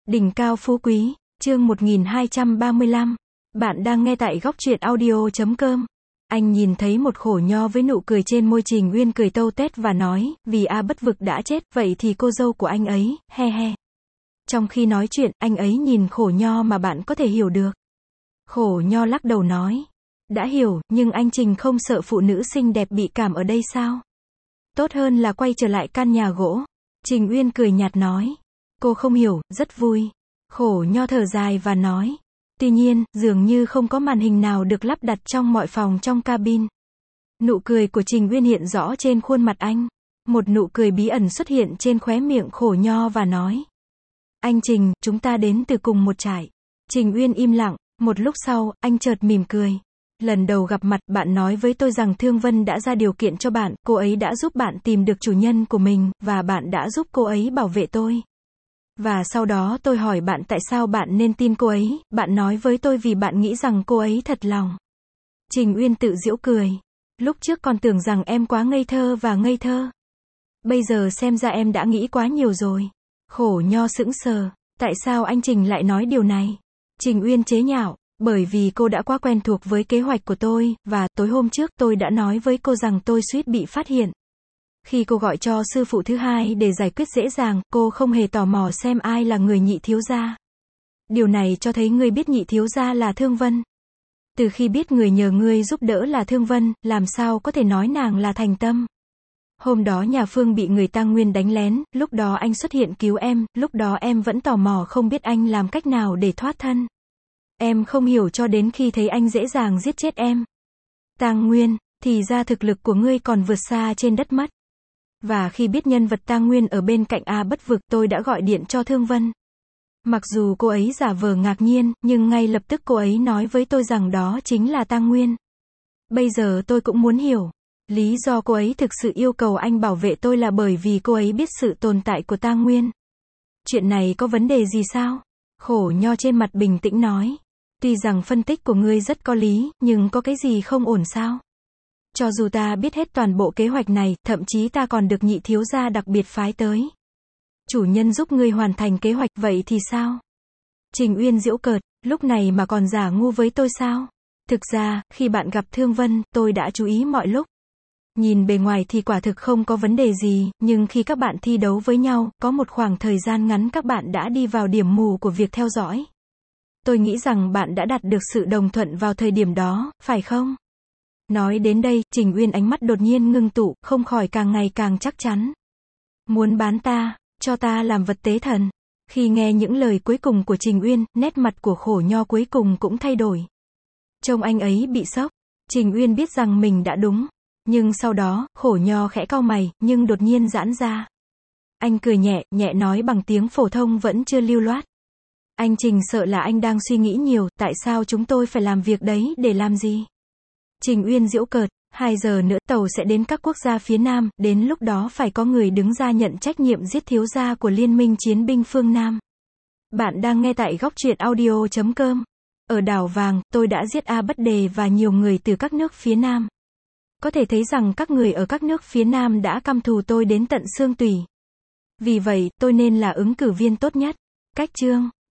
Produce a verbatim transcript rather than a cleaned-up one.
Đỉnh cao phú quý, chương một nghìn hai trăm ba mươi lăm. Bạn đang nghe tại góc truyện audio chấm com. Anh nhìn thấy một khổ nho với nụ cười trên môi. Trình Uyên cười tâu tét và nói, vì A Bất Vực đã chết, vậy thì cô dâu của anh ấy, he he. Trong khi nói chuyện, anh ấy nhìn khổ nho mà bạn có thể hiểu được. Khổ nho lắc đầu nói, đã hiểu, nhưng anh Trình không sợ phụ nữ xinh đẹp bị cảm ở đây sao? Tốt hơn là quay trở lại căn nhà gỗ. Trình Uyên cười nhạt nói, cô không hiểu, rất vui. Khổ nho thở dài và nói, tuy nhiên, dường như không có màn hình nào được lắp đặt trong mọi phòng trong cabin. Nụ cười của Trình Uyên hiện rõ trên khuôn mặt anh. Một nụ cười bí ẩn xuất hiện trên khóe miệng khổ nho và nói, anh Trình, chúng ta đến từ cùng một trại. Trình Uyên im lặng, một lúc sau, anh chợt mỉm cười. Lần đầu gặp mặt, bạn nói với tôi rằng Thương Vân đã ra điều kiện cho bạn, cô ấy đã giúp bạn tìm được chủ nhân của mình, và bạn đã giúp cô ấy bảo vệ tôi. Và sau đó tôi hỏi bạn tại sao bạn nên tin cô ấy, bạn nói với tôi vì bạn nghĩ rằng cô ấy thật lòng. Trình Uyên tự giễu cười. Lúc trước còn tưởng rằng em quá ngây thơ và ngây thơ. Bây giờ xem ra em đã nghĩ quá nhiều rồi. Khổ nho sững sờ. Tại sao anh Trình lại nói điều này? Trình Uyên chế nhạo. Bởi vì cô đã quá quen thuộc với kế hoạch của tôi, và tối hôm trước tôi đã nói với cô rằng tôi suýt bị phát hiện. Khi cô gọi cho sư phụ thứ hai để giải quyết dễ dàng, cô không hề tò mò xem ai là người nhị thiếu gia. Điều này cho thấy ngươi biết nhị thiếu gia là Thương Vân. Từ khi biết người nhờ ngươi giúp đỡ là Thương Vân, làm sao có thể nói nàng là thành tâm. Hôm đó nhà Phương bị người Tang Nguyên đánh lén, lúc đó anh xuất hiện cứu em, lúc đó em vẫn tò mò không biết anh làm cách nào để thoát thân. Em không hiểu cho đến khi thấy anh dễ dàng giết chết em. Tang Nguyên, thì ra thực lực của ngươi còn vượt xa trên đất mất. Và khi biết nhân vật Tang Nguyên ở bên cạnh A Bất Vực, tôi đã gọi điện cho Thương Vân. Mặc dù cô ấy giả vờ ngạc nhiên, nhưng ngay lập tức cô ấy nói với tôi rằng đó chính là Tang Nguyên. Bây giờ tôi cũng muốn hiểu. Lý do cô ấy thực sự yêu cầu anh bảo vệ tôi là bởi vì cô ấy biết sự tồn tại của Tang Nguyên. Chuyện này có vấn đề gì sao? Khổ nho trên mặt bình tĩnh nói. Tuy rằng phân tích của ngươi rất có lý, nhưng có cái gì không ổn sao? Cho dù ta biết hết toàn bộ kế hoạch này, thậm chí ta còn được nhị thiếu gia đặc biệt phái tới. Chủ nhân giúp ngươi hoàn thành kế hoạch, vậy thì sao? Trình Uyên giễu cợt, lúc này mà còn giả ngu với tôi sao? Thực ra, khi bạn gặp Thương Vân, tôi đã chú ý mọi lúc. Nhìn bề ngoài thì quả thực không có vấn đề gì, nhưng khi các bạn thi đấu với nhau, có một khoảng thời gian ngắn các bạn đã đi vào điểm mù của việc theo dõi. Tôi nghĩ rằng bạn đã đạt được sự đồng thuận vào thời điểm đó, phải không? Nói đến đây, Trình Uyên ánh mắt đột nhiên ngưng tụ, không khỏi càng ngày càng chắc chắn. Muốn bán ta, cho ta làm vật tế thần. Khi nghe những lời cuối cùng của Trình Uyên, nét mặt của khổ nho cuối cùng cũng thay đổi. Trông anh ấy bị sốc. Trình Uyên biết rằng mình đã đúng. Nhưng sau đó, khổ nho khẽ cau mày, nhưng đột nhiên giãn ra. Anh cười nhẹ, nhẹ nói bằng tiếng phổ thông vẫn chưa lưu loát. Anh Trình sợ là anh đang suy nghĩ nhiều, tại sao chúng tôi phải làm việc đấy, để làm gì? Trình Uyên giễu cợt, hai giờ nữa tàu sẽ đến các quốc gia phía Nam, đến lúc đó phải có người đứng ra nhận trách nhiệm giết thiếu gia của Liên minh Chiến binh phương Nam. Bạn đang nghe tại góc truyện audio chấm com. Ở đảo Vàng, tôi đã giết A Bất Đề và nhiều người từ các nước phía Nam. Có thể thấy rằng các người ở các nước phía Nam đã căm thù tôi đến tận xương tủy. Vì vậy, tôi nên là ứng cử viên tốt nhất. Cách chương